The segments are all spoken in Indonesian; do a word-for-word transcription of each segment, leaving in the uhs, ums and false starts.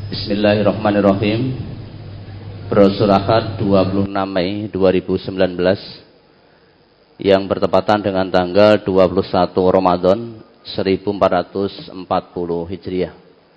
Bismillahirrahmanirrahim. Brosur Ahad dua puluh enam Mei dua ribu sembilan belas yang bertepatan dengan tanggal dua puluh satu Ramadan seribu empat ratus empat puluh Hijriah.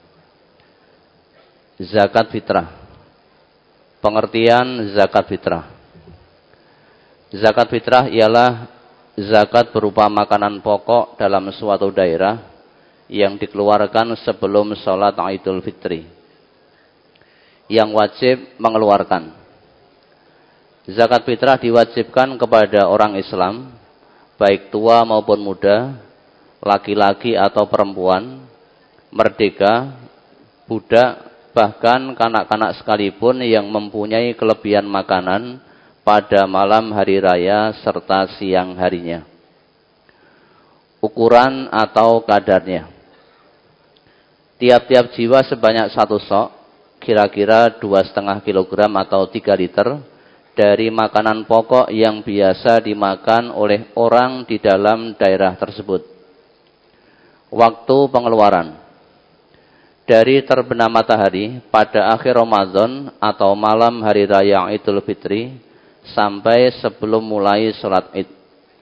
Zakat fitrah. Pengertian zakat fitrah. Zakat fitrah ialah zakat berupa makanan pokok dalam suatu daerah yang dikeluarkan sebelum sholat Idul Fitri, yang wajib mengeluarkan. Zakat fitrah diwajibkan kepada orang Islam, baik tua maupun muda, laki-laki atau perempuan, merdeka, budak, bahkan kanak-kanak sekalipun yang mempunyai kelebihan makanan pada malam hari raya serta siang harinya. Ukuran atau kadarnya. Tiap-tiap jiwa sebanyak satu sok, kira-kira dua setengah kilogram atau tiga liter dari makanan pokok yang biasa dimakan oleh orang di dalam daerah tersebut. Waktu pengeluaran. Dari terbenam matahari pada akhir Ramadan atau malam hari raya Idul Fitri sampai sebelum mulai sholat Id.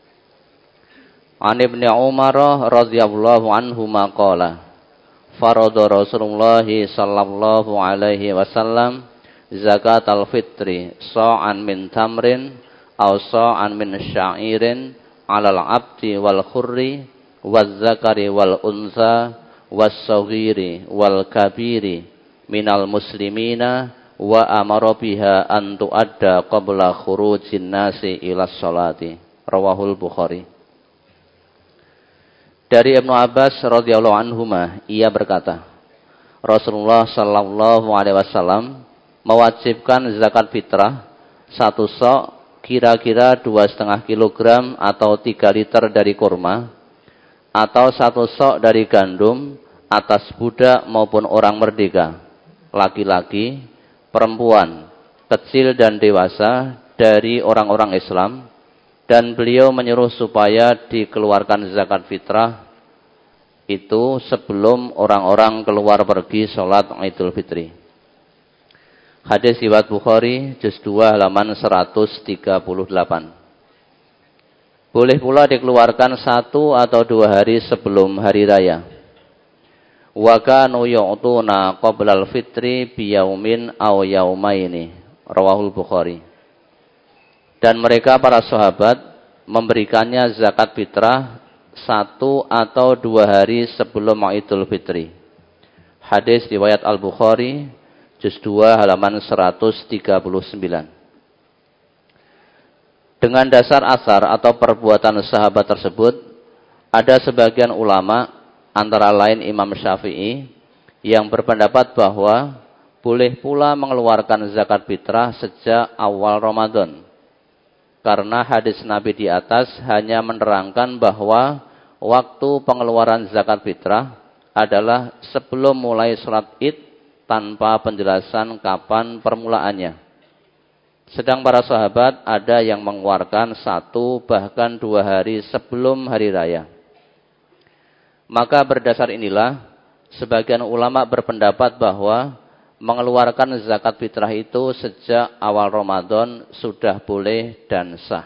An Ibnu Umar radhiyallahu anhu maqala farada Rasulullah sallallahu alaihi wasallam zakat al-fitri sa'an min tamrin aw sa'an min sya'irin 'alal 'abdi wal khurri waz zakari wal unsa was saghiri wal kabiri minal muslimina wa amara biha an tu'adda qabla khurujin nasi ila sholati. Rawahul Bukhari. Dari Ibnu Abbas radhiyallahu anhuma, ia berkata, Rasulullah sallallahu alaihi wasallam mewajibkan zakat fitrah satu sok kira-kira dua setengah kilogram atau tiga liter dari kurma, atau satu sok dari gandum atas budak maupun orang merdeka, laki-laki, perempuan, kecil dan dewasa dari orang-orang Islam. Dan beliau menyuruh supaya dikeluarkan zakat fitrah itu sebelum orang-orang keluar pergi sholat Idul Fitri. Hadis riwayat Bukhari, juz dua halaman seratus tiga puluh delapan. Boleh pula dikeluarkan satu atau dua hari sebelum hari raya. Wa kanu yu'tuna qoblal fitri biyaumin aw yaumaini. Rawahul Bukhari. Dan mereka para sahabat memberikannya zakat fitrah satu atau dua hari sebelum Idul Fitri. Hadis riwayat Al-Bukhari, juz dua halaman seratus tiga puluh sembilan. Dengan dasar asar atau perbuatan sahabat tersebut, ada sebagian ulama, antara lain Imam Syafi'i, yang berpendapat bahwa boleh pula mengeluarkan zakat fitrah sejak awal Ramadan. Karena hadis Nabi di atas hanya menerangkan bahwa waktu pengeluaran zakat fitrah adalah sebelum mulai sholat Id tanpa penjelasan kapan permulaannya. Sedang para sahabat ada yang mengeluarkan satu bahkan dua hari sebelum hari raya. Maka berdasar inilah sebagian ulama berpendapat bahwa mengeluarkan zakat fitrah itu sejak awal Ramadan sudah boleh dan sah.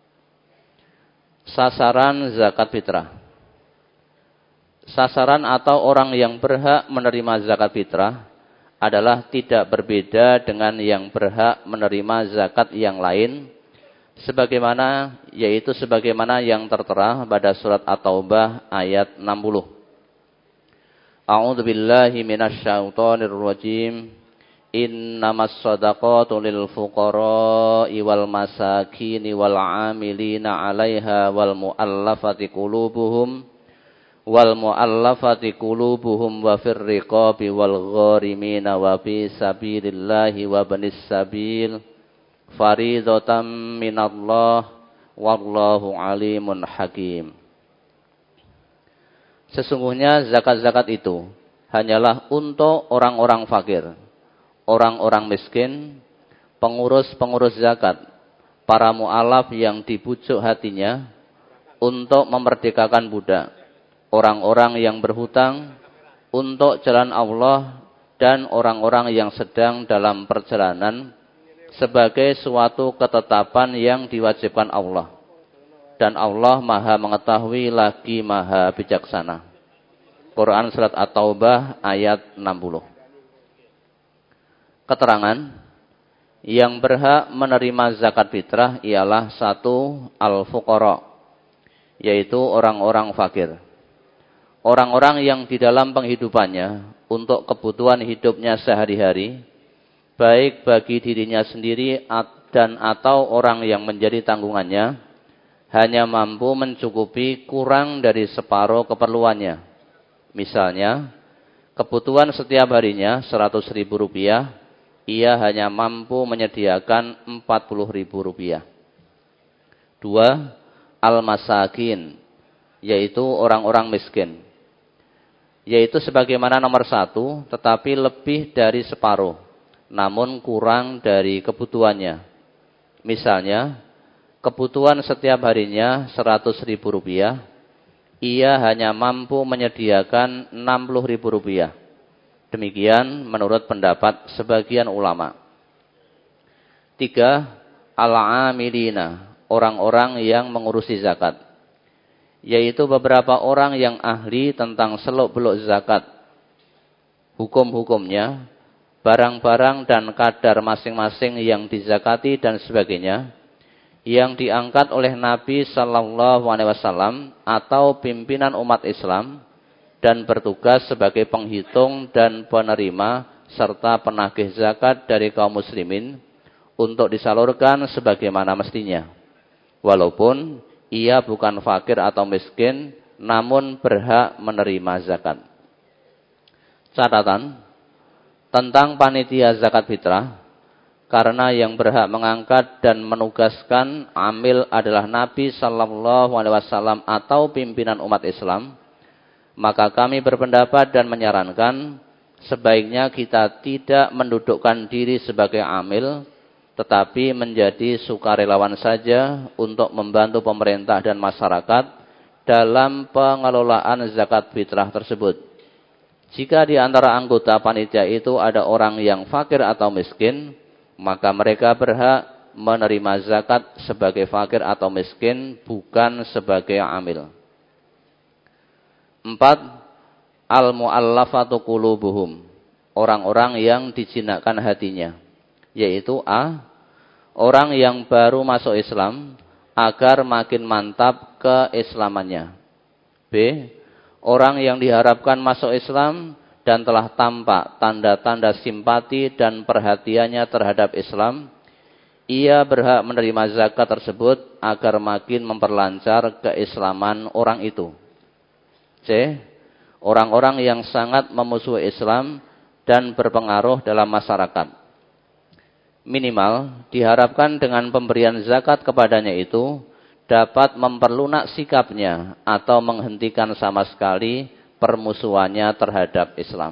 Sasaran zakat fitrah. Sasaran atau orang yang berhak menerima zakat fitrah adalah tidak berbeda dengan yang berhak menerima zakat yang lain, sebagaimana yaitu sebagaimana yang tertera pada surat At-Taubah ayat enam puluh. A'udzu billahi minasy syaithanir rajim. Innamas shadaqatu lil fuqara'i wal masakini wal 'amilina 'alaiha wal mu'allafati qulubuhum wal mu'allafati qulubuhum wa fir riqabi wal gharimina wa fi sabilillahi wa banis sabil faridatan minallah wallahu alimun hakim. Sesungguhnya zakat-zakat itu hanyalah untuk orang-orang fakir, orang-orang miskin, pengurus-pengurus zakat, para mu'alaf yang dibujuk hatinya untuk memerdekakan budak, orang-orang yang berhutang untuk jalan Allah dan orang-orang yang sedang dalam perjalanan sebagai suatu ketetapan yang diwajibkan Allah. Dan Allah Maha mengetahui lagi Maha bijaksana. Quran Surat At-Taubah ayat enam puluh. Keterangan, yang berhak menerima zakat fitrah ialah satu, al-fuqara, yaitu orang-orang fakir. Orang-orang yang di dalam penghidupannya untuk kebutuhan hidupnya sehari-hari, baik bagi dirinya sendiri dan atau orang yang menjadi tanggungannya, hanya mampu mencukupi kurang dari separuh keperluannya. Misalnya, kebutuhan setiap harinya seratus ribu rupiah, ia hanya mampu menyediakan empat puluh ribu rupiah. Dua, al-masakin, yaitu orang-orang miskin. Yaitu sebagaimana nomor satu, tetapi lebih dari separuh, namun kurang dari kebutuhannya. Misalnya, kebutuhan setiap harinya seratus ribu rupiah, ia hanya mampu menyediakan enam puluh ribu rupiah. Demikian menurut pendapat sebagian ulama. Tiga, al-amilina, orang-orang yang mengurusi zakat. Yaitu beberapa orang yang ahli tentang seluk-beluk zakat. Hukum-hukumnya, barang-barang dan kadar masing-masing yang dizakati dan sebagainya, yang diangkat oleh Nabi Sallallahu Alaihi Wasallam atau pimpinan umat Islam, dan bertugas sebagai penghitung dan penerima serta penagih zakat dari kaum muslimin untuk disalurkan sebagaimana mestinya. Walaupun ia bukan fakir atau miskin, namun berhak menerima zakat. Catatan tentang panitia zakat fitrah, karena yang berhak mengangkat dan menugaskan amil adalah Nabi Sallallahu Alaihi Wasallam atau pimpinan umat Islam, maka kami berpendapat dan menyarankan sebaiknya kita tidak mendudukkan diri sebagai amil, tetapi menjadi sukarelawan saja untuk membantu pemerintah dan masyarakat dalam pengelolaan zakat fitrah tersebut. Jika di antara anggota panitia itu ada orang yang fakir atau miskin, maka mereka berhak menerima zakat sebagai fakir atau miskin, bukan sebagai amil. Empat, al-mu'allafatu qulubuhum, orang-orang yang dijinakkan hatinya, yaitu a, orang yang baru masuk Islam agar makin mantap keislamannya. B, orang yang diharapkan masuk Islam dan telah tampak tanda-tanda simpati dan perhatiannya terhadap Islam, ia berhak menerima zakat tersebut agar makin memperlancar keislaman orang itu. C, orang-orang yang sangat memusuhi Islam dan berpengaruh dalam masyarakat. Minimal diharapkan dengan pemberian zakat kepadanya itu dapat memperlunak sikapnya atau menghentikan sama sekali permusuhannya terhadap Islam.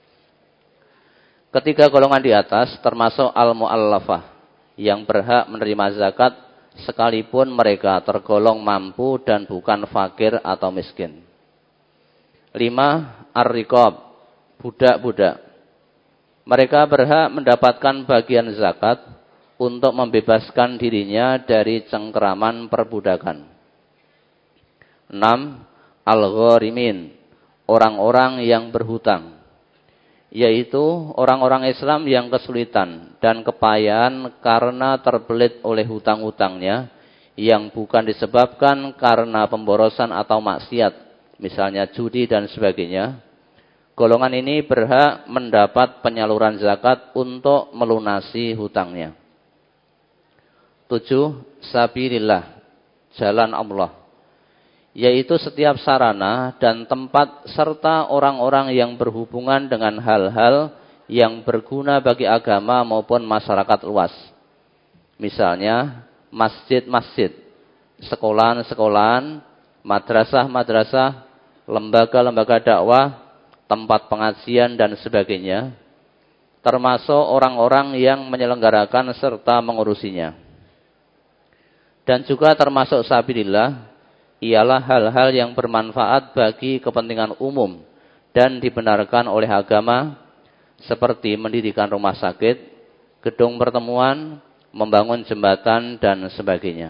Ketiga golongan di atas termasuk al-mu'allafah yang berhak menerima zakat sekalipun mereka tergolong mampu dan bukan fakir atau miskin. Lima, ar-riqab, budak-budak. Mereka berhak mendapatkan bagian zakat untuk membebaskan dirinya dari cengkeraman perbudakan. Enam, al-gharimin, orang-orang yang berhutang, yaitu orang-orang Islam yang kesulitan dan kepayahan karena terbelit oleh hutang-hutangnya yang bukan disebabkan karena pemborosan atau maksiat, misalnya judi dan sebagainya. Golongan ini berhak mendapat penyaluran zakat untuk melunasi hutangnya. Tujuh, sabilillah, jalan Allah, yaitu setiap sarana dan tempat serta orang-orang yang berhubungan dengan hal-hal yang berguna bagi agama maupun masyarakat luas. Misalnya masjid-masjid, sekolahan-sekolahan, madrasah-madrasah, lembaga-lembaga dakwah, tempat pengajian dan sebagainya, termasuk orang-orang yang menyelenggarakan serta mengurusinya. Dan juga termasuk sabilillah ialah hal-hal yang bermanfaat bagi kepentingan umum dan dibenarkan oleh agama, seperti mendirikan rumah sakit, gedung pertemuan, membangun jembatan, dan sebagainya.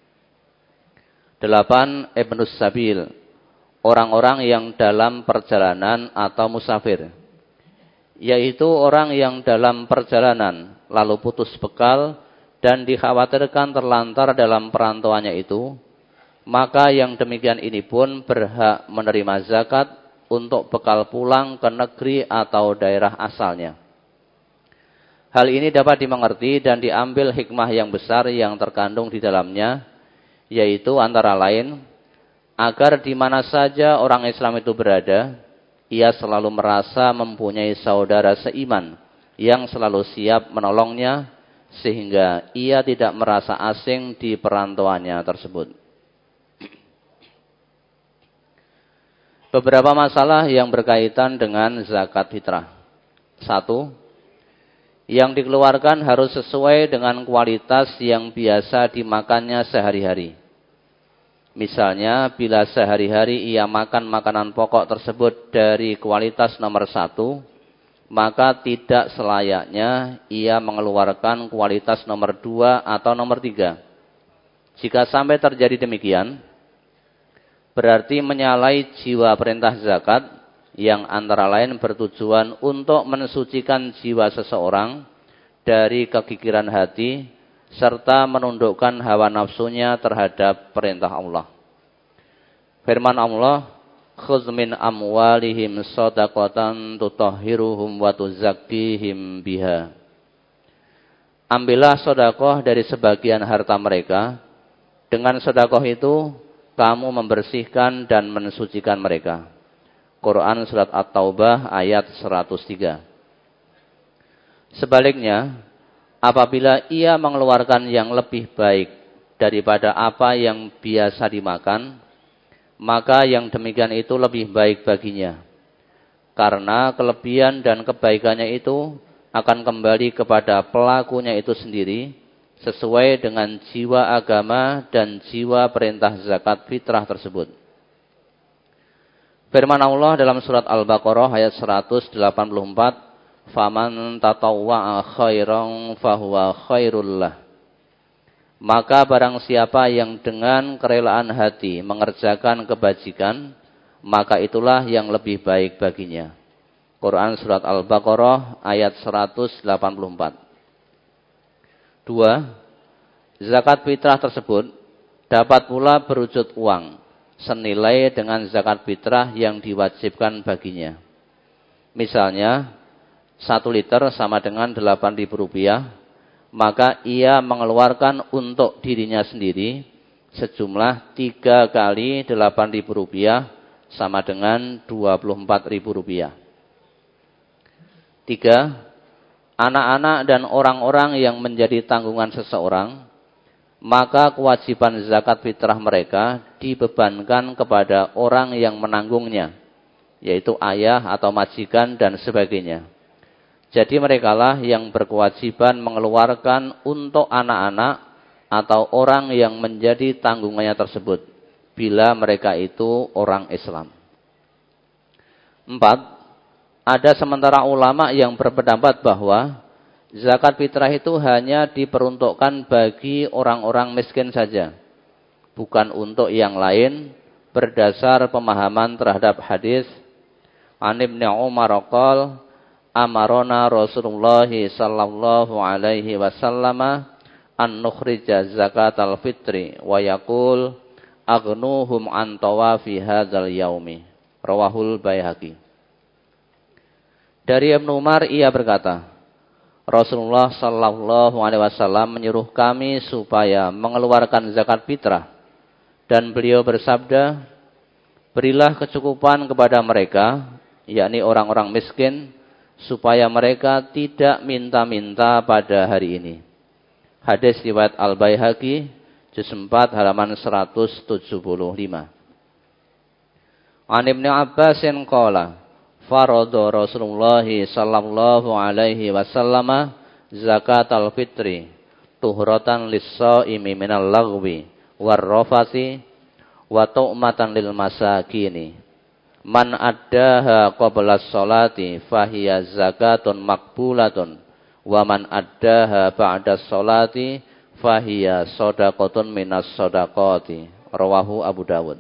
Delapan, Ibnus Sabil, orang-orang yang dalam perjalanan atau musafir, yaitu orang yang dalam perjalanan lalu putus bekal dan dikhawatirkan terlantar dalam perantauannya itu, maka yang demikian ini pun berhak menerima zakat untuk bekal pulang ke negeri atau daerah asalnya. Hal ini dapat dimengerti dan diambil hikmah yang besar yang terkandung di dalamnya, yaitu antara lain, agar di mana saja orang Islam itu berada, ia selalu merasa mempunyai saudara seiman yang selalu siap menolongnya, sehingga ia tidak merasa asing di perantauannya tersebut. Beberapa masalah yang berkaitan dengan zakat fitrah. Satu, yang dikeluarkan harus sesuai dengan kualitas yang biasa dimakannya sehari-hari. Misalnya, bila sehari-hari ia makan makanan pokok tersebut dari kualitas nomor satu, maka tidak selayaknya ia mengeluarkan kualitas nomor dua atau nomor tiga. Jika sampai terjadi demikian, berarti menyalahi jiwa perintah zakat yang antara lain bertujuan untuk mensucikan jiwa seseorang dari kekikiran hati serta menundukkan hawa nafsunya terhadap perintah Allah. Firman Allah, "Khudz min amwalihim shadaqatan tutahhiruhum wa tuzakkihim biha." Ambillah sedekah dari sebagian harta mereka. Dengan sedekah itu kamu membersihkan dan mensucikan mereka. Quran Surat At-Taubah ayat seratus tiga. Sebaliknya, apabila ia mengeluarkan yang lebih baik daripada apa yang biasa dimakan, maka yang demikian itu lebih baik baginya. Karena kelebihan dan kebaikannya itu akan kembali kepada pelakunya itu sendiri, sesuai dengan jiwa agama dan jiwa perintah zakat fitrah tersebut. Firman Allah dalam surat Al-Baqarah ayat seratus delapan puluh empat, "Faman tatawwa'a khairan fahuwa khairul lah." Maka barang siapa yang dengan kerelaan hati mengerjakan kebajikan, maka itulah yang lebih baik baginya. Quran Surat Al-Baqarah ayat seratus delapan puluh empat. Dua, zakat fitrah tersebut dapat pula berwujud uang, senilai dengan zakat fitrah yang diwajibkan baginya. Misalnya, satu liter sama dengan delapan ribu rupiah, maka ia mengeluarkan untuk dirinya sendiri sejumlah tiga kali delapan ribu rupiah sama dengan dua puluh empat ribu rupiah. Tiga, anak-anak dan orang-orang yang menjadi tanggungan seseorang, maka kewajiban zakat fitrah mereka dibebankan kepada orang yang menanggungnya, yaitu ayah atau majikan dan sebagainya. Jadi merekalah yang berkewajiban mengeluarkan untuk anak-anak atau orang yang menjadi tanggungannya tersebut, bila mereka itu orang Islam. Empat, ada sementara ulama yang berpendapat bahwa zakat fitrah itu hanya diperuntukkan bagi orang-orang miskin saja, bukan untuk yang lain, berdasar pemahaman terhadap hadis An Ibnu Umar qol amarona Rasulullah sallallahu alaihi wasallam an nukhrija zakatal fitri wa yaqul aghnuhum an tawafi hadzal yaumi. Rawahul Baihaqi. Dari Ibnu Umar ia berkata, Rasulullah sallallahu alaihi wasallam menyuruh kami supaya mengeluarkan zakat fitrah, dan beliau bersabda, berilah kecukupan kepada mereka, yakni orang-orang miskin, supaya mereka tidak minta-minta pada hari ini. Hadis riwayat Al-Baihaqi, juz empat halaman seratus tujuh puluh lima. An Ibnu Abbasin qala farada Rasulullah sallallahu alaihi wasallam zakatal fitri tuhratan lis-shaimi minal lagwi war rafasi wa tu'matan lil masakini Man addaha qabla sholati fahiya zakatun makbulatun wa man addaha ba'da sholati fahiya shadaqatun minas shadaqati. Rawahu Abu Dawud.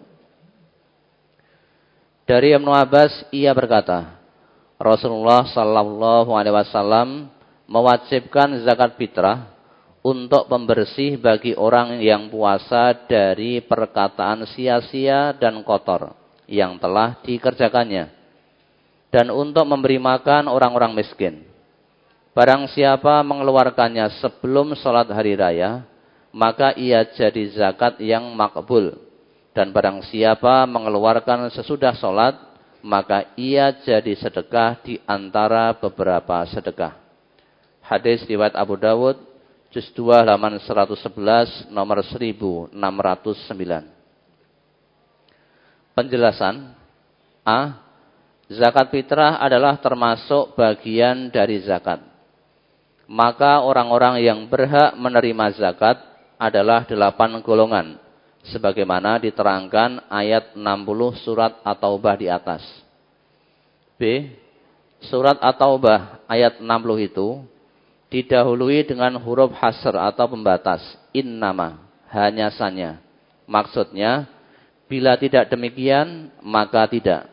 Dari Ibnu Abbas ia berkata, Rasulullah sallallahu alaihi wasallam mewajibkan zakat fitrah untuk pembersih bagi orang yang puasa dari perkataan sia-sia dan kotor yang telah dikerjakannya, dan untuk memberi makan orang-orang miskin. Barang siapa mengeluarkannya sebelum sholat hari raya, maka ia jadi zakat yang makbul. Dan barang siapa mengeluarkan sesudah sholat, maka ia jadi sedekah di antara beberapa sedekah. Hadis riwayat Abu Dawud, juz dua halaman seratus sebelas, nomor seribu enam ratus sembilan. Penjelasan. A. Zakat fitrah adalah termasuk bagian dari zakat. Maka orang-orang yang berhak menerima zakat adalah delapan golongan, sebagaimana diterangkan ayat enam puluh surat At-Taubah di atas. B. Surat At-Taubah ayat enam puluh itu didahului dengan huruf hasr atau pembatas, innama, hanya sanya. Maksudnya, bila tidak demikian, maka tidak.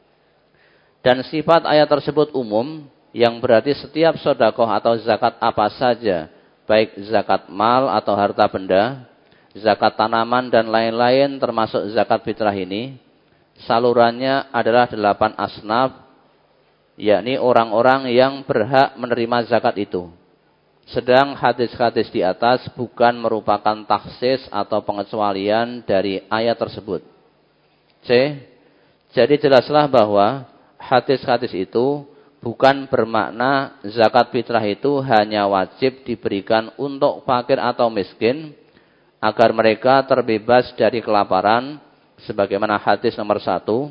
Dan sifat ayat tersebut umum, yang berarti setiap sedekah atau zakat apa saja, baik zakat mal atau harta benda, zakat tanaman dan lain-lain termasuk zakat fitrah ini, salurannya adalah delapan asnaf, yakni orang-orang yang berhak menerima zakat itu. Sedang hadis-hadis di atas bukan merupakan taksis atau pengecualian dari ayat tersebut. C. Jadi jelaslah bahwa hadis-hadis itu bukan bermakna zakat fitrah itu hanya wajib diberikan untuk fakir atau miskin, agar mereka terbebas dari kelaparan, sebagaimana hadis nomor satu.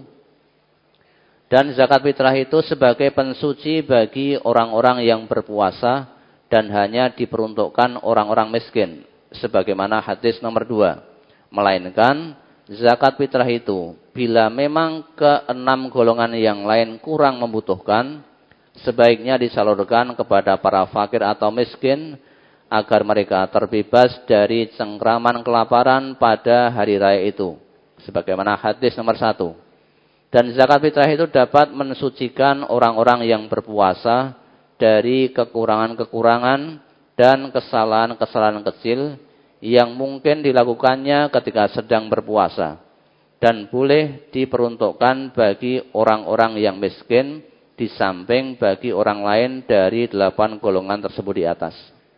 Dan zakat fitrah itu sebagai pensuci bagi orang-orang yang berpuasa, dan hanya diperuntukkan orang-orang miskin, sebagaimana hadis nomor dua. Melainkan zakat fitrah itu bila memang keenam golongan yang lain kurang membutuhkan, sebaiknya disalurkan kepada para fakir atau miskin, agar mereka terbebas dari cengkraman kelaparan pada hari raya itu, sebagaimana hadis nomor satu. Dan zakat fitrah itu dapat mensucikan orang-orang yang berpuasa dari kekurangan-kekurangan dan kesalahan-kesalahan kecil yang mungkin dilakukannya ketika sedang berpuasa, dan boleh diperuntukkan bagi orang-orang yang miskin di samping bagi orang lain dari delapan golongan tersebut di atas.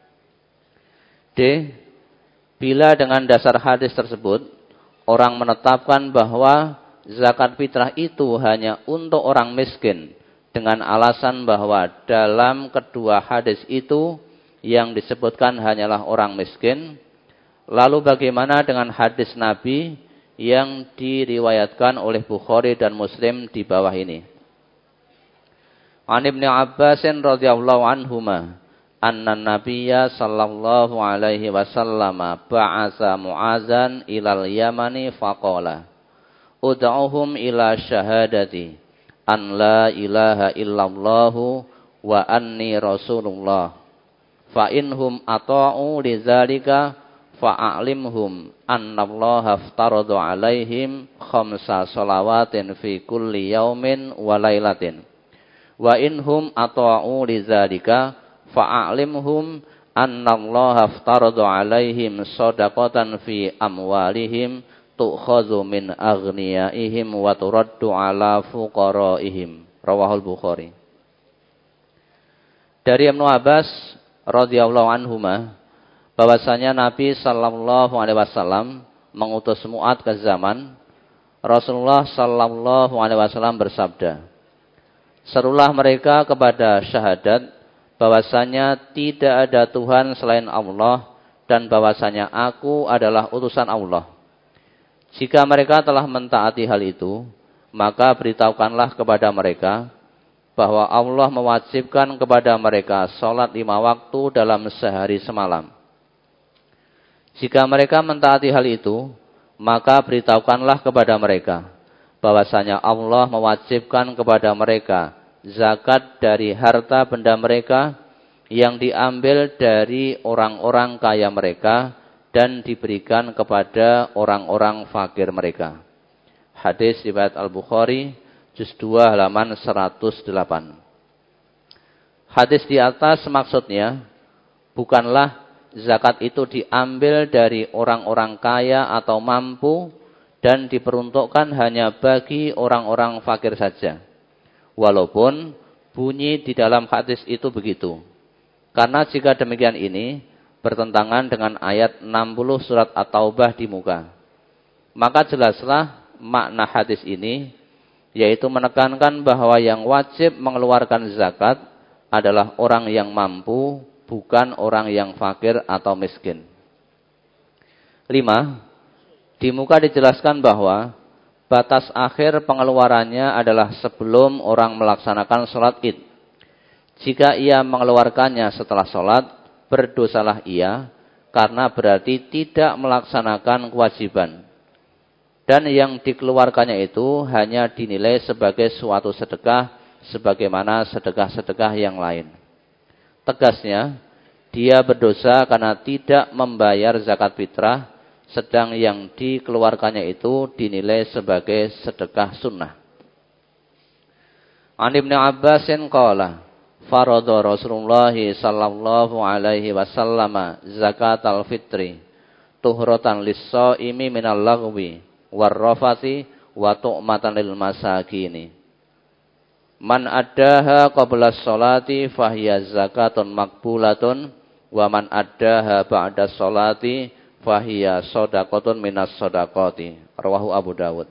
D. Bila dengan dasar hadis tersebut orang menetapkan bahwa zakat fitrah itu hanya untuk orang miskin, dengan alasan bahwa dalam kedua hadis itu yang disebutkan hanyalah orang miskin, lalu bagaimana dengan hadis Nabi yang diriwayatkan oleh Bukhari dan Muslim di bawah ini? An Ibnu Abbas radhiyallahu anhuma anna Nabiyya sallallahu alaihi wasallam ba'atsa Mu'adzan ilal Yamani faqala ud'uhum ila syahadati an la ilaha illallahu wa anni rasulullah fa inhum ata'u lidzalika fa'alimhum annallaha aftarada alaihim khamsa salawatin fi kulli yaumin wa lailatin wa inhum ata'u lidzalika fa'alimhum annallaha aftarada alaihim shadaqatan fi amwalihim tu'khadhu min aghniyaihim wa turaddu ala fuqaraihim. Rawahul Bukhari. Dari Ibnu Abbas radhiyallahu anhuma bahwasanya Nabi sallallahu alaihi wasallam mengutus Mu'adz ke zaman, Rasulullah sallallahu alaihi wasallam bersabda, serulah mereka kepada syahadat bahwasanya tidak ada Tuhan selain Allah dan bahwasanya aku adalah utusan Allah. Jika mereka telah mentaati hal itu, maka beritahukanlah kepada mereka bahwa Allah mewajibkan kepada mereka sholat lima waktu dalam sehari semalam. Jika mereka mentaati hal itu, maka beritahukanlah kepada mereka bahwasanya Allah mewajibkan kepada mereka zakat dari harta benda mereka yang diambil dari orang-orang kaya mereka dan diberikan kepada orang-orang fakir mereka. Hadis riwayat Al-Bukhari, juz dua halaman seratus delapan. Hadis di atas maksudnya bukanlah zakat itu diambil dari orang-orang kaya atau mampu dan diperuntukkan hanya bagi orang-orang fakir saja. Walaupun bunyi di dalam hadis itu begitu. Karena jika demikian ini bertentangan dengan ayat enam puluh surat At-Taubah di muka. Maka jelaslah makna hadis ini, yaitu menekankan bahwa yang wajib mengeluarkan zakat adalah orang yang mampu, bukan orang yang fakir atau miskin. Lima, di muka dijelaskan bahwa batas akhir pengeluarannya adalah sebelum orang melaksanakan sholat id. Jika ia mengeluarkannya setelah sholat, berdosalah ia, karena berarti tidak melaksanakan kewajiban. Dan yang dikeluarkannya itu hanya dinilai sebagai suatu sedekah, sebagaimana sedekah-sedekah yang lain. Tegasnya, dia berdosa karena tidak membayar zakat fitrah, sedang yang dikeluarkannya itu dinilai sebagai sedekah sunnah. An Ibnu Abbasin qala, farada Rasulullah sallallahu alaihi wasallam zakatal fitri tuhratan lis-shaimi minal lagwi warrafati wa tu'matan lil masakini. Man addaha qabla sholati fahiya zakatun makbulatun wa man addaha ba'da sholati fahiya shadaqatun minas shadaqati. Rawahu Abu Dawud.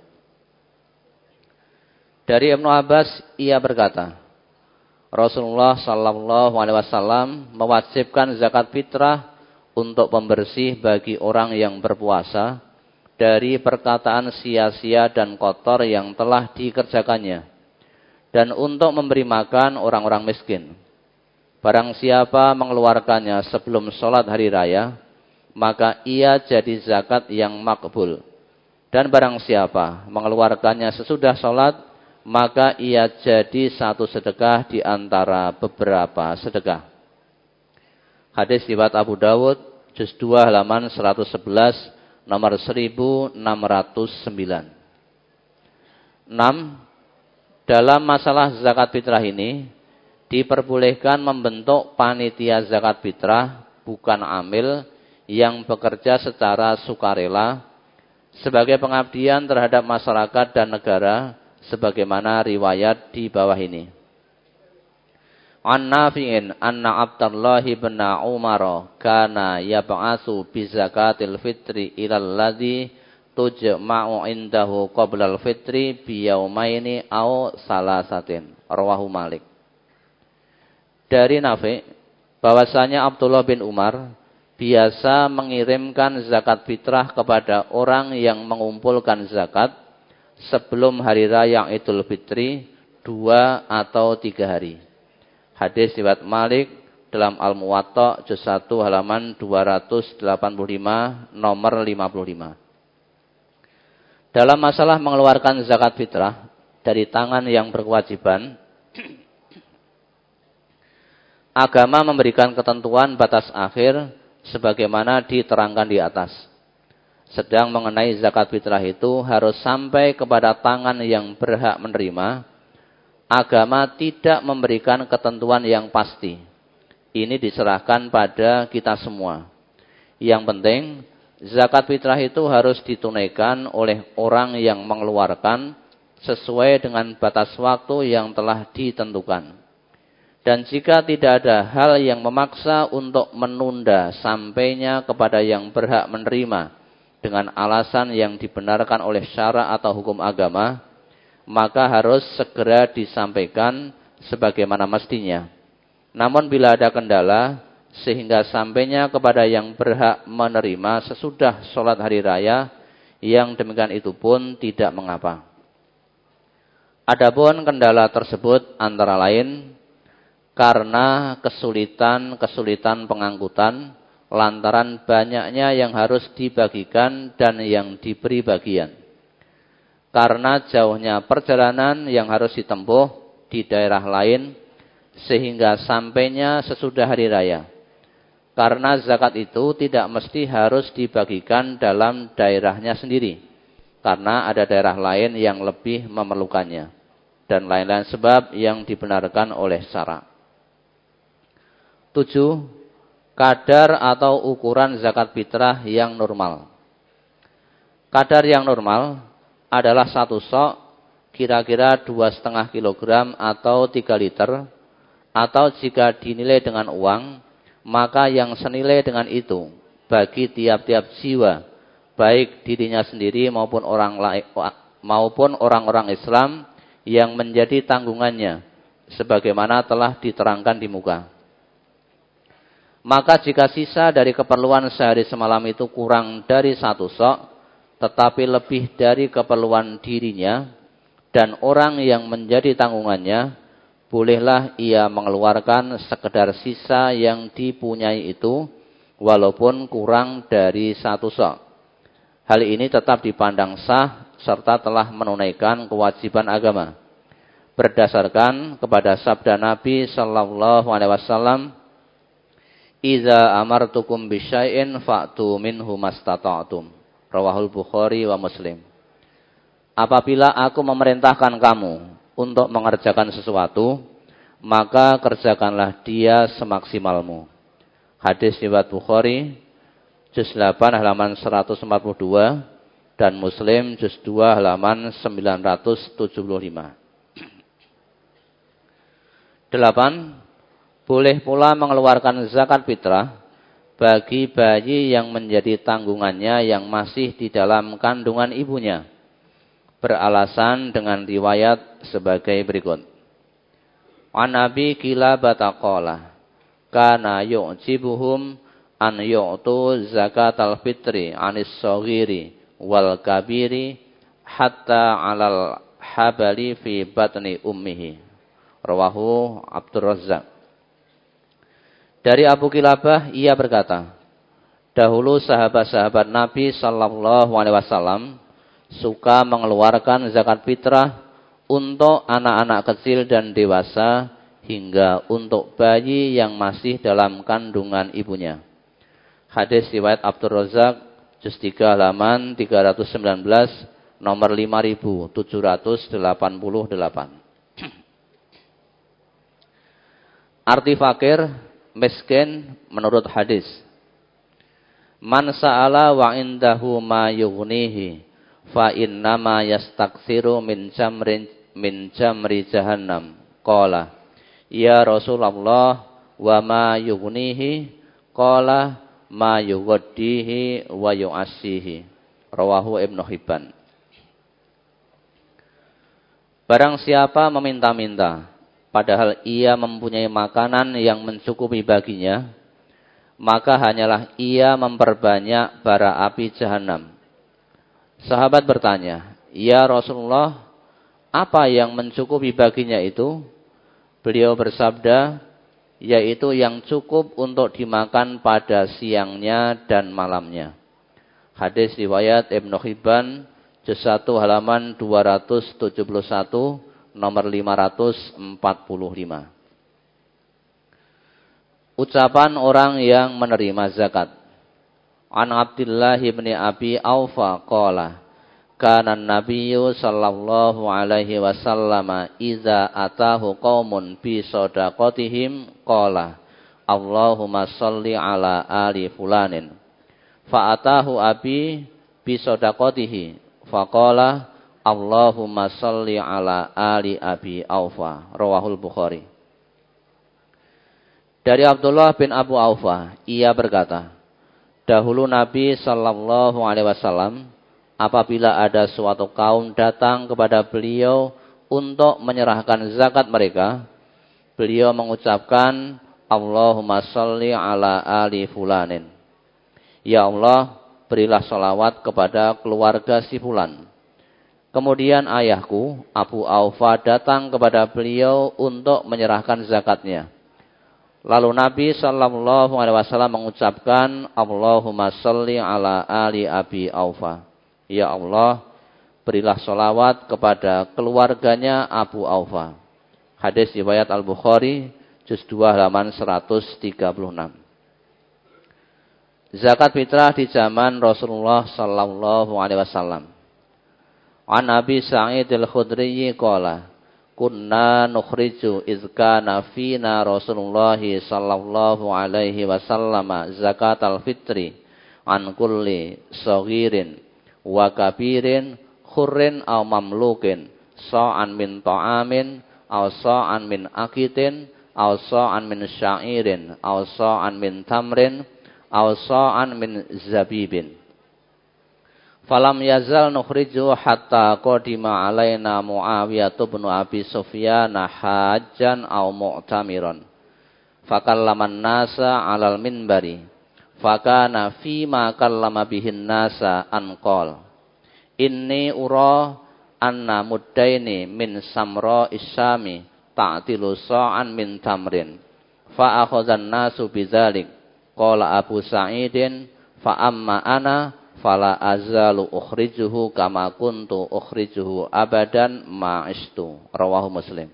Dari Ibnu Abbas ia berkata, Rasulullah sallallahu alaihi wasallam mewajibkan zakat fitrah untuk pembersih bagi orang yang berpuasa dari perkataan sia-sia dan kotor yang telah dikerjakannya, dan untuk memberi makan orang-orang miskin. Barang siapa mengeluarkannya sebelum sholat hari raya, maka ia jadi zakat yang makbul. Dan barang siapa mengeluarkannya sesudah sholat, maka ia jadi satu sedekah di antara beberapa sedekah. Hadis riwayat Abu Dawud, juz dua halaman seratus sebelas, nomor seribu enam ratus sembilan. enam. Dalam masalah zakat fitrah ini, diperbolehkan membentuk panitia zakat fitrah, bukan amil, yang bekerja secara sukarela sebagai pengabdian terhadap masyarakat dan negara, sebagaimana riwayat di bawah ini. An Nafi'in anna Abdullah bin Umar kana yab'atsu bi zakatil fitri ilal ladzi tujma'u indahu qabla al-fitri bi yaumaini aw salasatin. Rawahu Malik. Dari Nafi' bahwasanya Abdullah bin Umar biasa mengirimkan zakat fitrah kepada orang yang mengumpulkan zakat sebelum hari raya Idul Fitri dua atau tiga hari. Hadis riwayat Malik dalam Al-Muwatta juz satu halaman dua ratus delapan puluh lima nomor lima puluh lima. Dalam masalah mengeluarkan zakat fitrah dari tangan yang berkewajiban, agama memberikan ketentuan batas akhir sebagaimana diterangkan di atas. Sedang mengenai zakat fitrah itu harus sampai kepada tangan yang berhak menerima, agama tidak memberikan ketentuan yang pasti. Ini diserahkan pada kita semua. Yang penting, zakat fitrah itu harus ditunaikan oleh orang yang mengeluarkan sesuai dengan batas waktu yang telah ditentukan. Dan jika tidak ada hal yang memaksa untuk menunda sampainya kepada yang berhak menerima dengan alasan yang dibenarkan oleh syara atau hukum agama, maka harus segera disampaikan sebagaimana mestinya. Namun bila ada kendala sehingga sampainya kepada yang berhak menerima sesudah sholat hari raya, yang demikian itu pun tidak mengapa. Adapun kendala tersebut antara lain karena kesulitan-kesulitan pengangkutan, lantaran banyaknya yang harus dibagikan dan yang diberi bagian. karena jauhnya perjalanan yang harus ditempuh di daerah lain sehingga sampainya sesudah hari raya. Karena zakat itu tidak mesti harus dibagikan dalam daerahnya sendiri, karena ada daerah lain yang lebih memerlukannya, dan lain-lain sebab yang dibenarkan oleh syara. Tujuh, kadar atau ukuran zakat fitrah yang normal. Kadar yang normal adalah satu sok, kira-kira dua setengah kilogram atau tiga liter, atau jika dinilai dengan uang, maka yang senilai dengan itu bagi tiap-tiap jiwa, baik dirinya sendiri maupun orang lain, maupun orang-orang Islam yang menjadi tanggungannya, sebagaimana telah diterangkan di muka. Maka jika sisa dari keperluan sehari semalam itu kurang dari satu sok, tetapi lebih dari keperluan dirinya dan orang yang menjadi tanggungannya, bolehlah ia mengeluarkan sekedar sisa yang dipunyai itu, walaupun kurang dari satu sok. Hal ini tetap dipandang sah, serta telah menunaikan kewajiban agama. Berdasarkan kepada sabda Nabi Sallallahu Alaihi Wasallam, "Iza amartukum bisyai'in fa'tu minhu mastata'tum." Rawahul Bukhari wa Muslim. Apabila aku memerintahkan kamu untuk mengerjakan sesuatu, maka kerjakanlah dia semaksimalmu. Hadis riwayat Bukhari, juz delapan halaman seratus empat puluh dua, dan Muslim juz dua halaman sembilan ratus tujuh puluh lima. Delapan, boleh pula mengeluarkan zakat fitrah bagi bayi yang menjadi tanggungannya yang masih di dalam kandungan ibunya, beralasan dengan riwayat sebagai berikut. An Nabi Kilabah qala, kana yu'jibuhum an yu'tu zakatal fitri anis saghiri wal kabiri hatta alal habali fi batni ummihi. Rawahu Abdur Razzaq. Dari Abu Kilabah ia berkata, dahulu sahabat-sahabat Nabi Sallallahu Alaihi Wasallam suka mengeluarkan zakat fitrah untuk anak-anak kecil dan dewasa hingga untuk bayi yang masih dalam kandungan ibunya. Hadis riwayat Abdur Razzaq, juz tiga halaman tiga ratus sembilan belas, nomor lima ribu tujuh ratus delapan puluh delapan. Arti fakir, miskin menurut hadis. Man sa'ala wa indahu ma yughnihi fa innama yastaksiru min jamrin min jamri jahannam. Qala, ya Rasulullah, wa ma yughnihi? Qala, ma yughaddihi wa yu'assihi. Rawahu Ibnu Hibban. Barang siapa meminta-minta, padahal ia mempunyai makanan yang mencukupi baginya, maka hanyalah ia memperbanyak bara api jahanam. Sahabat bertanya, ya Rasulullah, apa yang mencukupi baginya itu? Beliau bersabda, yaitu yang cukup untuk dimakan pada siangnya dan malamnya. Hadis riwayat Ibnu Hibban, juz satu halaman dua ratus tujuh puluh satu, nomor lima ratus empat puluh lima. Ucapan orang yang menerima zakat. An Abdullah bin Abi Aufa qala, kana an-nabiyyu sallallahu alaihi wasallam idza atahu qaumun bi shadaqatihim qala, Allahumma shalli ala ali fulanin. Fa atahu abi bi shadaqatihi faqala, Allahumma shalli ala ali Abi Aufa. Rawahul Bukhari. Dari Abdullah bin Abu Aufa, ia berkata, dahulu Nabi Sallallahu Alaihi Wasallam, apabila ada suatu kaum datang kepada beliau untuk menyerahkan zakat mereka, beliau mengucapkan, Allahumma shalli ala ali fulanin. Ya Allah, berilah salawat kepada keluarga si fulan. Kemudian ayahku, Abu Aufa, datang kepada beliau untuk menyerahkan zakatnya. Lalu Nabi Sallallahu Alaihi Wasallam mengucapkan, Allahumma shalli ala ali Abi Aufa. Ya Allah, berilah sholawat kepada keluarganya Abu Aufa. Hadis riwayat Al-Bukhari, juz dua halaman seratus tiga puluh enam. Zakat fitrah di zaman Rasulullah sallallahu alaihi wasallam. An Abi Sa'id Al-Khudri qala, kunna nukhriju iz kana fina Rasulullah sallallahu alaihi wasallam zakatal fitri an kulli saghirin wa kabirin khurrin aw mamlukin sa'an min ta'amin aw sa'an min akitin aw sa'an min sya'irin aw sa'an min tamrin aw sa'an min zabibin. Falam yazal nukhriju hatta qadima alaina Muawiyah bin Abi Sufyan hajjan aw mu'tamiran. Fakallaman nasa 'alal minbari. Fakana fima kallama bihin nasa an qol. Inni ura anna muddaini min samra isyami ta'tilu sa'an min tamrin. Fa akhadhan nasu bidzalik. Qala Abu Sa'idin fa amma ana fala azalu ukhrijuhu kama kuntu ukhrijuhu abadan ma'ishtu. Rawahu Muslim.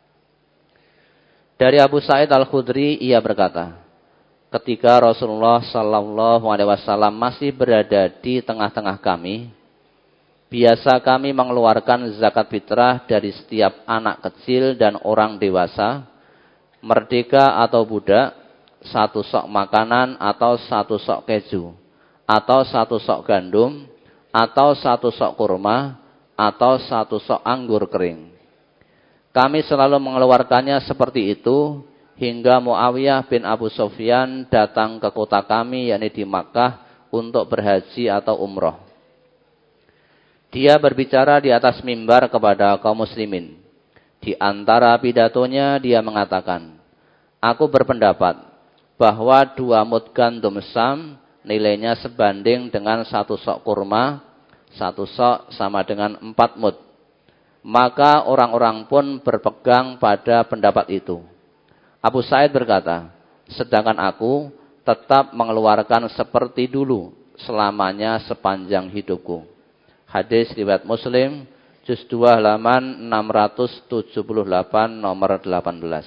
Dari Abu Sa'id Al-Khudri ia berkata, ketika Rasulullah sallallahu alaihi wasallam masih berada di tengah-tengah kami, biasa kami mengeluarkan zakat fitrah dari setiap anak kecil dan orang dewasa, merdeka atau budak, satu sok makanan atau satu sok keju, atau satu sok gandum, atau satu sok kurma, atau satu sok anggur kering. Kami selalu mengeluarkannya seperti itu hingga Muawiyah bin Abu Sufyan datang ke kota kami, yakni di Makkah, untuk berhaji atau umroh. Dia berbicara di atas mimbar kepada kaum muslimin. Di antara pidatonya dia mengatakan, aku berpendapat bahwa dua mud gandum Sam nilainya sebanding dengan satu sok kurma, satu sok sama dengan empat mud. Maka orang-orang pun berpegang pada pendapat itu. Abu Sa'id berkata, sedangkan aku tetap mengeluarkan seperti dulu selamanya sepanjang hidupku. Hadis riwayat Muslim, juz dua halaman enam ratus tujuh puluh delapan nomor delapan belas.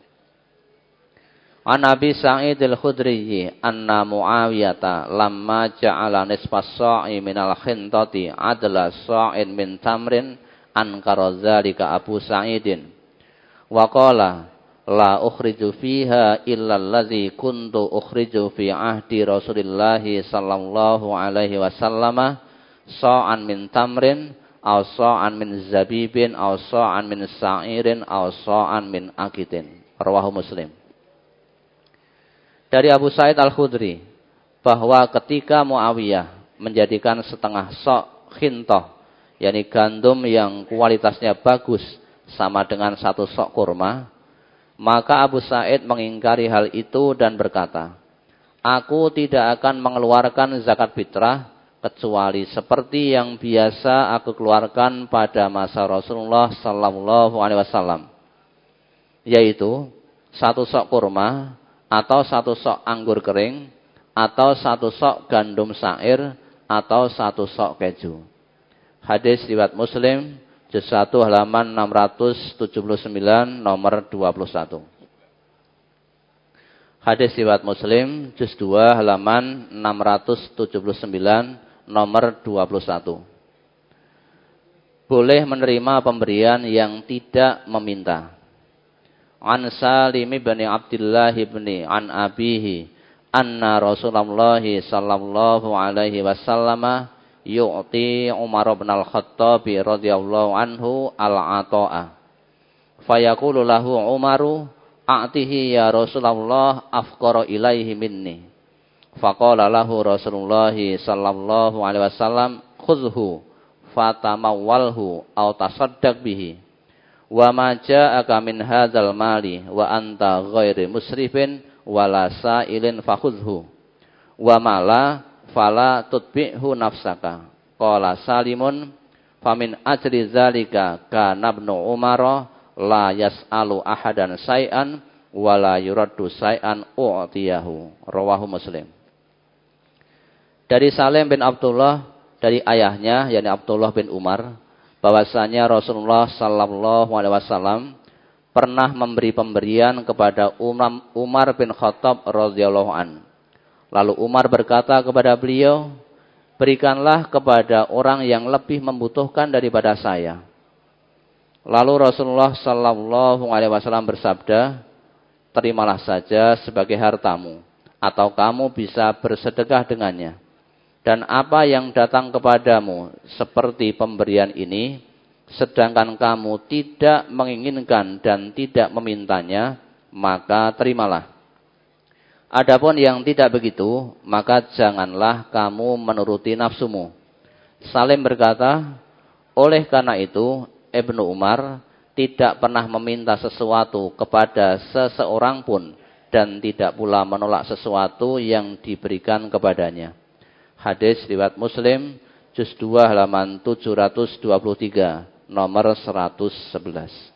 An Abi Sa'id Al-Khudri anna Muawiyata lamma ja'ala nisfas sa'i minal khintati adla sa'in min tamrin ankara dzalika Abu Sa'idin wa qala la ukhriju fiha illa allazi kuntu ukhriju fi ahdi Rasulillah sallallahu alaihi wasallam sa'an min tamrin aw sa'an min zabibin aw sa'an min sa'irin aw sa'an min akitin. Rawahu Muslim. Dari Abu Sa'id Al-Khudri bahwa ketika Muawiyah menjadikan setengah sok khintoh, yakni gandum yang kualitasnya bagus sama dengan satu sok kurma, maka Abu Sa'id mengingkari hal itu dan berkata, aku tidak akan mengeluarkan zakat fitrah kecuali seperti yang biasa aku keluarkan pada masa Rasulullah sallallahu alaihi wasallam, yaitu satu sok kurma, atau satu sok anggur kering, atau satu sok gandum syair, atau satu sok keju. Hadis riwayat Muslim, juz satu halaman enam ratus tujuh puluh sembilan nomor dua puluh satu. Hadis riwayat Muslim, juz dua halaman enam ratus tujuh puluh sembilan nomor dua puluh satu. Boleh menerima pemberian yang tidak meminta. An Salim bin Abdullah bin an abihi anna Rasulullah sallallahu alaihi wasallam yu'ti Umar bin Al-Khattab radhiyallahu anhu al-ata'a. Fayaqulu lahu Umaru a'tihi ya Rasulullah afqara ilaihi minni. Faqala lahu Rasulullah sallallahu alaihi wasallam khudhu fatamawwalhu aw tasaddaq bihi. Wa ma ja'aka min hadzal mali wa anta ghairi musrifin wala sa'ilin fakhudhu wa ma la fala tutbi'hu nafsaka. Qala Salimun famin ajri zalika kana ibnu Umar la yas'alu ahadan say'an wala yuraddu say'an u'tiyahu. Rawahu Muslim. Dari Salim bin Abdullah dari ayahnya, yakni Abdullah bin Umar, bahwasanya Rasulullah sallallahu alaihi wasallam pernah memberi pemberian kepada Umar bin Khattab radhiyallahu an. Lalu Umar berkata kepada beliau, berikanlah kepada orang yang lebih membutuhkan daripada saya. Lalu Rasulullah sallallahu alaihi wasallam bersabda, terimalah saja sebagai hartamu, atau kamu bisa bersedekah dengannya. Dan apa yang datang kepadamu seperti pemberian ini, sedangkan kamu tidak menginginkan dan tidak memintanya, maka terimalah. Adapun yang tidak begitu, maka janganlah kamu menuruti nafsumu. Salim berkata, oleh karena itu, Ibnu Umar tidak pernah meminta sesuatu kepada seseorang pun dan tidak pula menolak sesuatu yang diberikan kepadanya. Hadis riwayat Muslim, juz dua halaman tujuh ratus dua puluh tiga, nomor seratus sebelas.